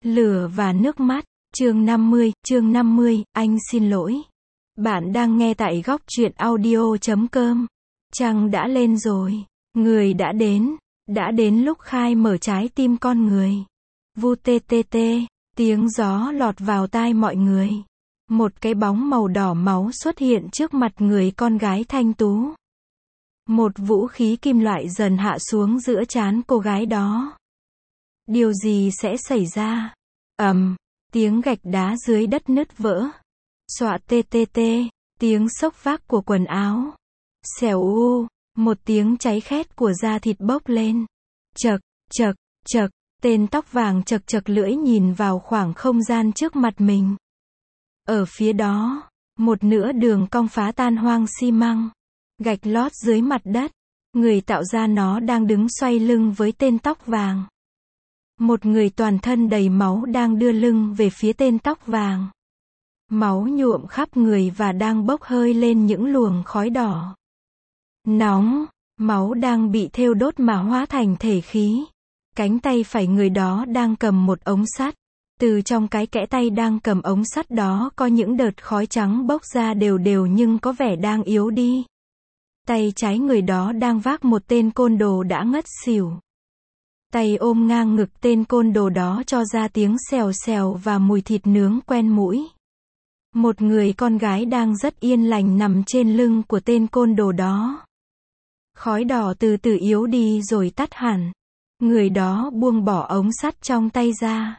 Lửa và nước mắt, chương 50, anh xin lỗi. Bạn đang nghe tại góc truyện audio.com. Trăng đã lên rồi, người đã đến lúc khai mở trái tim con người. Vu tê tê tê, tiếng gió lọt vào tai mọi người. Một cái bóng màu đỏ máu xuất hiện trước mặt người con gái thanh tú. Một vũ khí kim loại dần hạ xuống giữa trán cô gái đó. Điều gì sẽ xảy ra? Tiếng gạch đá dưới đất nứt vỡ. Xoạ tê tê tê, tiếng xốc vác của quần áo. Xèo u, một tiếng cháy khét của da thịt bốc lên. Chậc, chậc, chậc, tên tóc vàng chậc chậc lưỡi nhìn vào khoảng không gian trước mặt mình. Ở phía đó, một nửa đường cong phá tan hoang xi măng. Gạch lót dưới mặt đất. Người tạo ra nó đang đứng xoay lưng với tên tóc vàng. Một người toàn thân đầy máu đang đưa lưng về phía tên tóc vàng. Máu nhuộm khắp người và đang bốc hơi lên những luồng khói đỏ. Nóng, máu đang bị thêu đốt mà hóa thành thể khí. Cánh tay phải người đó đang cầm một ống sắt. Từ trong cái kẽ tay đang cầm ống sắt đó có những đợt khói trắng bốc ra đều đều nhưng có vẻ đang yếu đi. Tay trái người đó đang vác một tên côn đồ đã ngất xỉu. Tay ôm ngang ngực tên côn đồ đó cho ra tiếng xèo xèo và mùi thịt nướng quen mũi. Một người con gái đang rất yên lành nằm trên lưng của tên côn đồ đó. Khói đỏ từ từ yếu đi rồi tắt hẳn. Người đó buông bỏ ống sắt trong tay ra.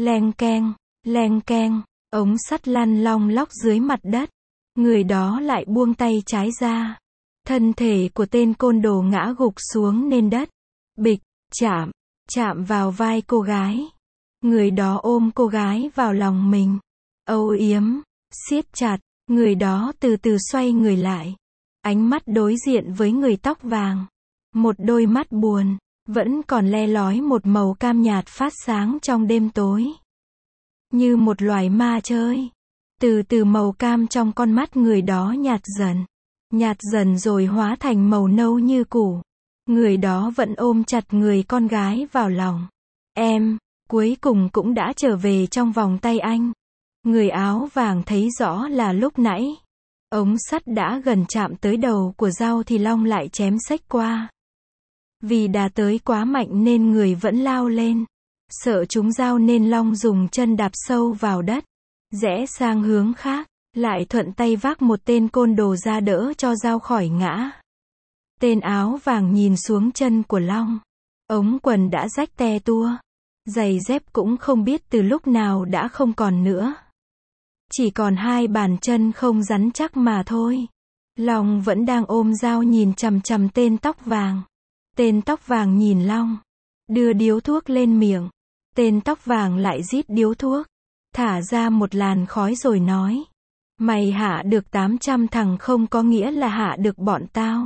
Leng keng, ống sắt lăn long lóc dưới mặt đất. Người đó lại buông tay trái ra. Thân thể của tên côn đồ ngã gục xuống nền đất. Bịch, chạm vào vai cô gái. Người đó ôm cô gái vào lòng mình. Âu yếm, siết chặt. Người đó từ từ xoay người lại. Ánh mắt đối diện với người tóc vàng. Một đôi mắt buồn, vẫn còn le lói một màu cam nhạt phát sáng trong đêm tối. Như một loài ma chơi. Từ từ màu cam trong con mắt người đó nhạt dần rồi hóa thành màu nâu như củ. Người đó vẫn ôm chặt người con gái vào lòng. Em, cuối cùng cũng đã trở về trong vòng tay anh. Người áo vàng thấy rõ là lúc nãy, ống sắt đã gần chạm tới đầu của dao thì Long lại chém xếch qua. Vì đà tới quá mạnh nên người vẫn lao lên. Sợ trúng dao nên Long dùng chân đạp sâu vào đất. Rẽ sang hướng khác, lại thuận tay vác một tên côn đồ ra đỡ cho dao khỏi ngã. Tên áo vàng nhìn xuống chân của Long. Ống quần đã rách te tua. Giày dép cũng không biết từ lúc nào đã không còn nữa. Chỉ còn hai bàn chân không rắn chắc mà thôi. Long vẫn đang ôm dao nhìn chằm chằm tên tóc vàng. Tên tóc vàng nhìn Long. Đưa điếu thuốc lên miệng. Tên tóc vàng lại rít điếu thuốc. Thả ra một làn khói rồi nói. Mày hạ được 800 thằng không có nghĩa là hạ được bọn tao.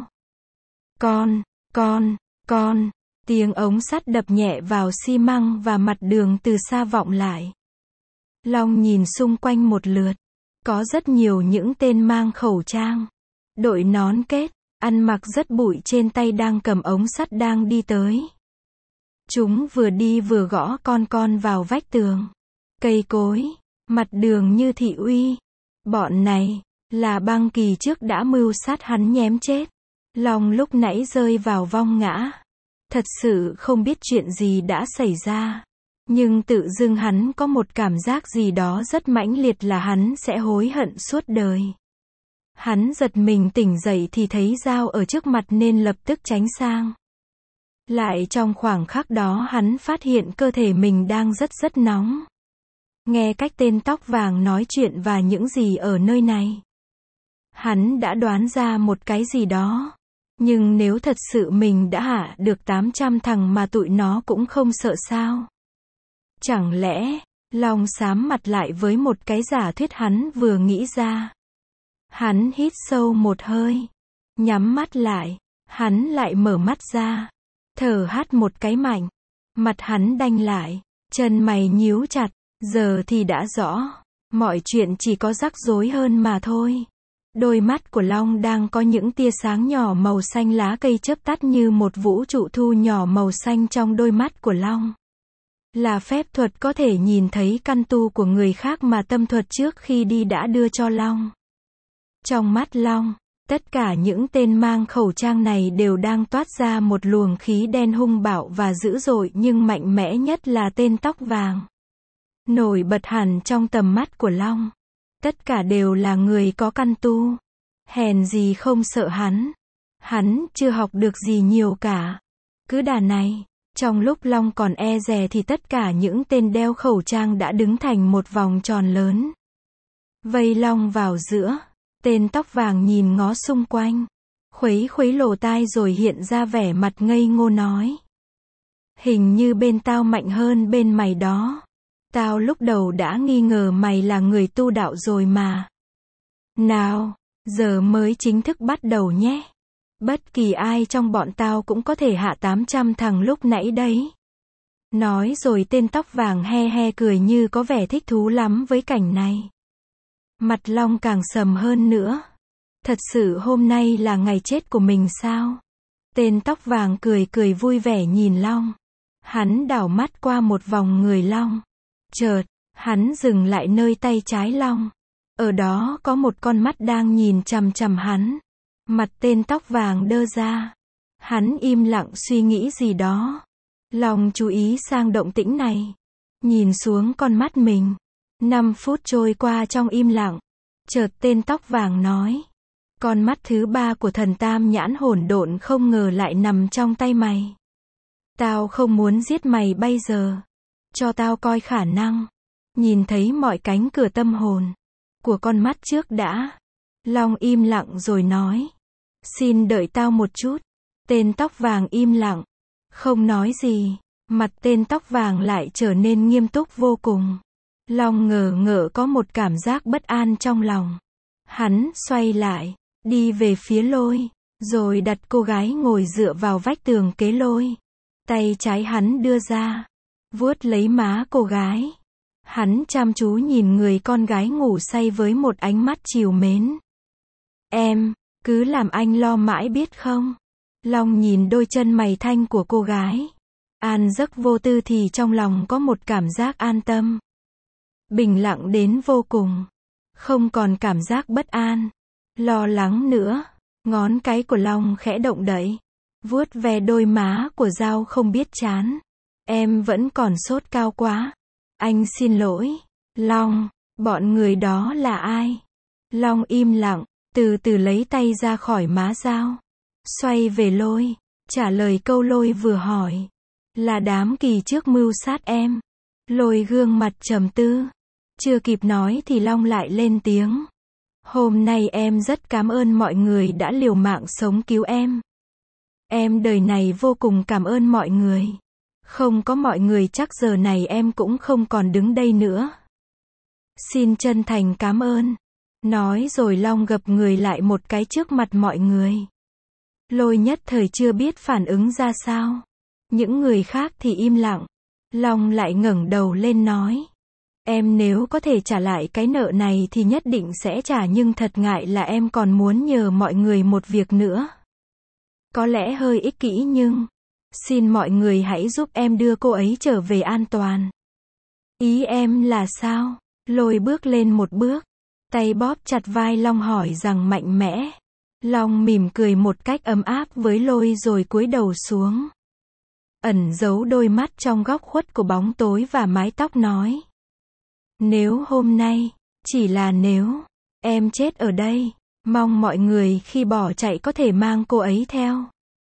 Con, tiếng ống sắt đập nhẹ vào xi măng và mặt đường từ xa vọng lại. Long nhìn xung quanh một lượt. Có rất nhiều những tên mang khẩu trang, đội nón kết, ăn mặc rất bụi trên tay đang cầm ống sắt đang đi tới. Chúng vừa đi vừa gõ con vào vách tường, cây cối, mặt đường như thị uy. Bọn này, là Băng Kỳ trước đã mưu sát hắn nhém chết. Long lúc nãy rơi vào vong ngã. Thật sự không biết chuyện gì đã xảy ra. Nhưng tự dưng hắn có một cảm giác gì đó rất mãnh liệt là hắn sẽ hối hận suốt đời. Hắn giật mình tỉnh dậy thì thấy dao ở trước mặt nên lập tức tránh sang. Lại trong khoảng khắc đó hắn phát hiện cơ thể mình đang rất nóng. Nghe cách tên tóc vàng nói chuyện và những gì ở nơi này, hắn đã đoán ra một cái gì đó. Nhưng nếu thật sự mình đã hạ được 800 thằng mà tụi nó cũng không sợ sao? Chẳng lẽ, Long xám mặt lại với một cái giả thuyết hắn vừa nghĩ ra. Hắn hít sâu một hơi, nhắm mắt lại, hắn lại mở mắt ra, thở hắt một cái mạnh. Mặt hắn đanh lại, chân mày nhíu chặt, giờ thì đã rõ, mọi chuyện chỉ có rắc rối hơn mà thôi. Đôi mắt của Long đang có những tia sáng nhỏ màu xanh lá cây chớp tắt như một vũ trụ thu nhỏ màu xanh trong đôi mắt của Long. Là phép thuật có thể nhìn thấy căn tu của người khác mà tâm thuật trước khi đi đã đưa cho Long. Trong mắt Long, tất cả những tên mang khẩu trang này đều đang toát ra một luồng khí đen hung bạo và dữ dội, nhưng mạnh mẽ nhất là tên tóc vàng. Nổi bật hẳn trong tầm mắt của Long. Tất cả đều là người có căn tu. Hèn gì không sợ hắn. Hắn chưa học được gì nhiều cả. Cứ đà này, trong lúc Long còn e dè thì tất cả những tên đeo khẩu trang đã đứng thành một vòng tròn lớn. Vây Long vào giữa. Tên tóc vàng nhìn ngó xung quanh. Khuấy khuấy lỗ tai rồi hiện ra vẻ mặt ngây ngô nói. Hình như bên tao mạnh hơn bên mày đó. Tao lúc đầu đã nghi ngờ mày là người tu đạo rồi mà. Nào, giờ mới chính thức bắt đầu nhé. Bất kỳ ai trong bọn tao cũng có thể hạ 800 thằng lúc nãy đấy. Nói rồi tên tóc vàng he he cười như có vẻ thích thú lắm với cảnh này. Mặt Long càng sầm hơn nữa. Thật sự hôm nay là ngày chết của mình sao? Tên tóc vàng cười cười vui vẻ nhìn Long. Hắn đảo mắt qua một vòng người Long. Chợt, hắn dừng lại nơi tay trái Long. Ở đó có một con mắt đang nhìn chằm chằm hắn. Mặt tên tóc vàng đơ ra. Hắn im lặng suy nghĩ gì đó. Long chú ý sang động tĩnh này. Nhìn xuống con mắt mình. 5 phút trôi qua trong im lặng. Chợt tên tóc vàng nói. Con mắt thứ 3 của thần tam nhãn hỗn độn không ngờ lại nằm trong tay mày. Tao không muốn giết mày bây giờ. Cho tao coi khả năng. Nhìn thấy mọi cánh cửa tâm hồn. Của con mắt trước đã. Long im lặng rồi nói. Xin đợi tao một chút. Tên tóc vàng im lặng. Không nói gì. Mặt tên tóc vàng lại trở nên nghiêm túc vô cùng. Long ngờ ngợ có một cảm giác bất an trong lòng. Hắn xoay lại, đi về phía Lôi, rồi đặt cô gái ngồi dựa vào vách tường kế Lôi. Tay trái hắn đưa ra, vuốt lấy má cô gái. Hắn chăm chú nhìn người con gái ngủ say với một ánh mắt trìu mến. Em, cứ làm anh lo mãi biết không? Long nhìn đôi chân mày thanh của cô gái. An giấc vô tư thì trong lòng có một cảm giác an tâm. Bình lặng đến vô cùng. Không còn cảm giác bất an, lo lắng nữa. Ngón cái của Long khẽ động đậy. Vuốt ve đôi má của Dao không biết chán. Em vẫn còn sốt cao quá. Anh xin lỗi. Long, bọn người đó là ai? Long im lặng, từ từ lấy tay ra khỏi má Dao. Xoay về Lôi, trả lời câu Lôi vừa hỏi. Là đám kỳ trước mưu sát em. Lôi gương mặt trầm tư. Chưa kịp nói thì Long lại lên tiếng. Hôm nay em rất cảm ơn mọi người đã liều mạng sống cứu em. Em đời này vô cùng cảm ơn mọi người. Không có mọi người chắc giờ này em cũng không còn đứng đây nữa. Xin chân thành cảm ơn. Nói rồi Long gập người lại một cái trước mặt mọi người. Lôi nhất thời chưa biết phản ứng ra sao. Những người khác thì im lặng. Long lại ngẩng đầu lên nói. Em nếu có thể trả lại cái nợ này thì nhất định sẽ trả, nhưng thật ngại là em còn muốn nhờ mọi người một việc nữa. Có lẽ hơi ích kỷ nhưng xin mọi người hãy giúp em đưa cô ấy trở về an toàn. Ý em là sao? Lôi bước lên một bước, tay bóp chặt vai Long hỏi rằng mạnh mẽ. Long mỉm cười một cách ấm áp với Lôi rồi cúi đầu xuống. Ẩn giấu đôi mắt trong góc khuất của bóng tối và mái tóc nói. Nếu hôm nay, chỉ là nếu, em chết ở đây, mong mọi người khi bỏ chạy có thể mang cô ấy theo.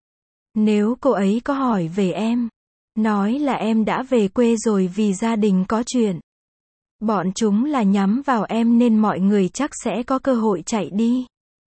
Nếu cô ấy có hỏi về em, nói là em đã về quê rồi vì gia đình có chuyện. Bọn chúng là nhắm vào em nên mọi người chắc sẽ có cơ hội chạy đi.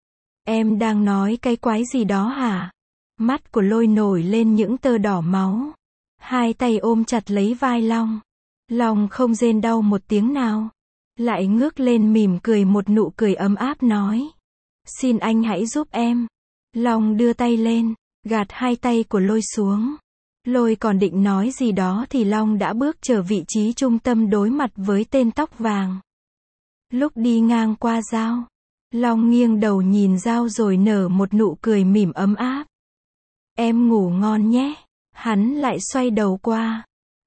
Em đang nói cái quái gì đó hả? Mắt của Lôi nổi lên những tơ đỏ máu. Hai tay ôm chặt lấy vai Long. Long không rên đau một tiếng nào. Lại ngước lên mỉm cười một nụ cười ấm áp nói. Xin anh hãy giúp em. Long đưa tay lên, gạt hai tay của Lôi xuống. Lôi còn định nói gì đó thì Long đã bước trở vị trí trung tâm đối mặt với tên tóc vàng. Lúc đi ngang qua Dao, Long nghiêng đầu nhìn Dao rồi nở một nụ cười mỉm ấm áp. Em ngủ ngon nhé. Hắn lại xoay đầu qua.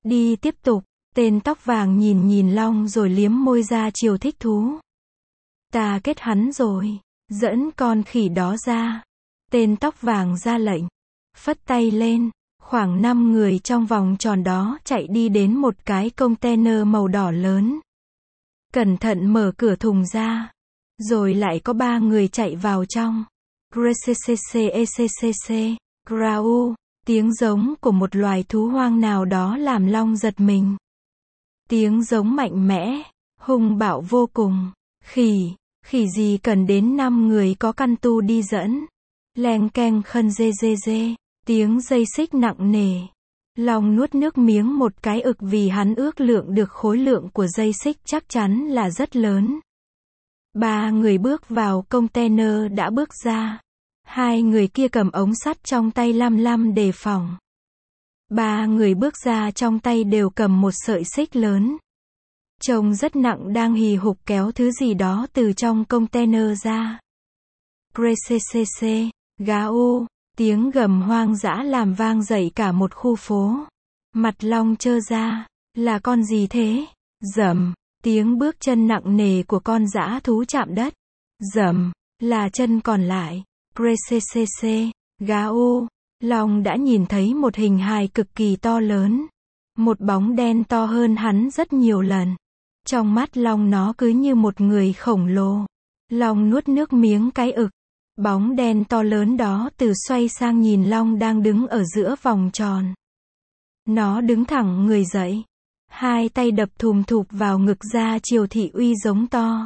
Đi tiếp tục. Tên tóc vàng nhìn nhìn Long rồi liếm môi ra chiều thích thú. Ta kết hắn rồi. Dẫn con khỉ đó ra. Tên tóc vàng ra lệnh. Phất tay lên. Khoảng 5 người trong vòng tròn đó chạy đi đến một cái container màu đỏ lớn. Cẩn thận mở cửa thùng ra. Rồi lại có 3 người chạy vào trong. Grccccecc, grau, tiếng giống của một loài thú hoang nào đó làm Long giật mình. Tiếng giống mạnh mẽ, hung bạo vô cùng. Khỉ gì cần đến 5 người có căn tu đi dẫn. Leng keng khân dê dê dê, tiếng dây xích nặng nề. Long nuốt nước miếng một cái ực vì hắn ước lượng được khối lượng của dây xích chắc chắn là rất lớn. 3 người bước vào container đã bước ra. 2 người kia cầm ống sắt trong tay lăm lăm đề phòng. 3 người bước ra trong tay đều cầm một sợi xích lớn. Trông rất nặng đang hì hục kéo thứ gì đó từ trong container ra. Grccc, gau, tiếng gầm hoang dã làm vang dậy cả một khu phố. Mặt Long trơ ra, là con gì thế? Rầm, tiếng bước chân nặng nề của con dã thú chạm đất. Rầm, là chân còn lại. Grccc, gau, Long đã nhìn thấy một hình hài cực kỳ to lớn. Một bóng đen to hơn hắn rất nhiều lần. Trong mắt Long nó cứ như một người khổng lồ. Long nuốt nước miếng cái ực. Bóng đen to lớn đó từ xoay sang nhìn Long đang đứng ở giữa vòng tròn. Nó đứng thẳng người dậy. 2 tay đập thùm thụp vào ngực ra chiều thị uy giống to.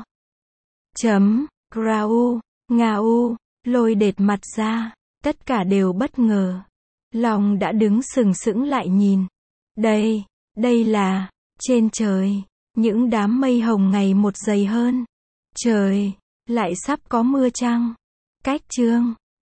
Grau, ngau, lôi đệt mặt ra. Tất cả đều bất ngờ. Long đã đứng sừng sững lại nhìn. Đây là, trên trời, những đám mây hồng ngày một dày hơn. Trời, lại sắp có mưa chăng? Cách chương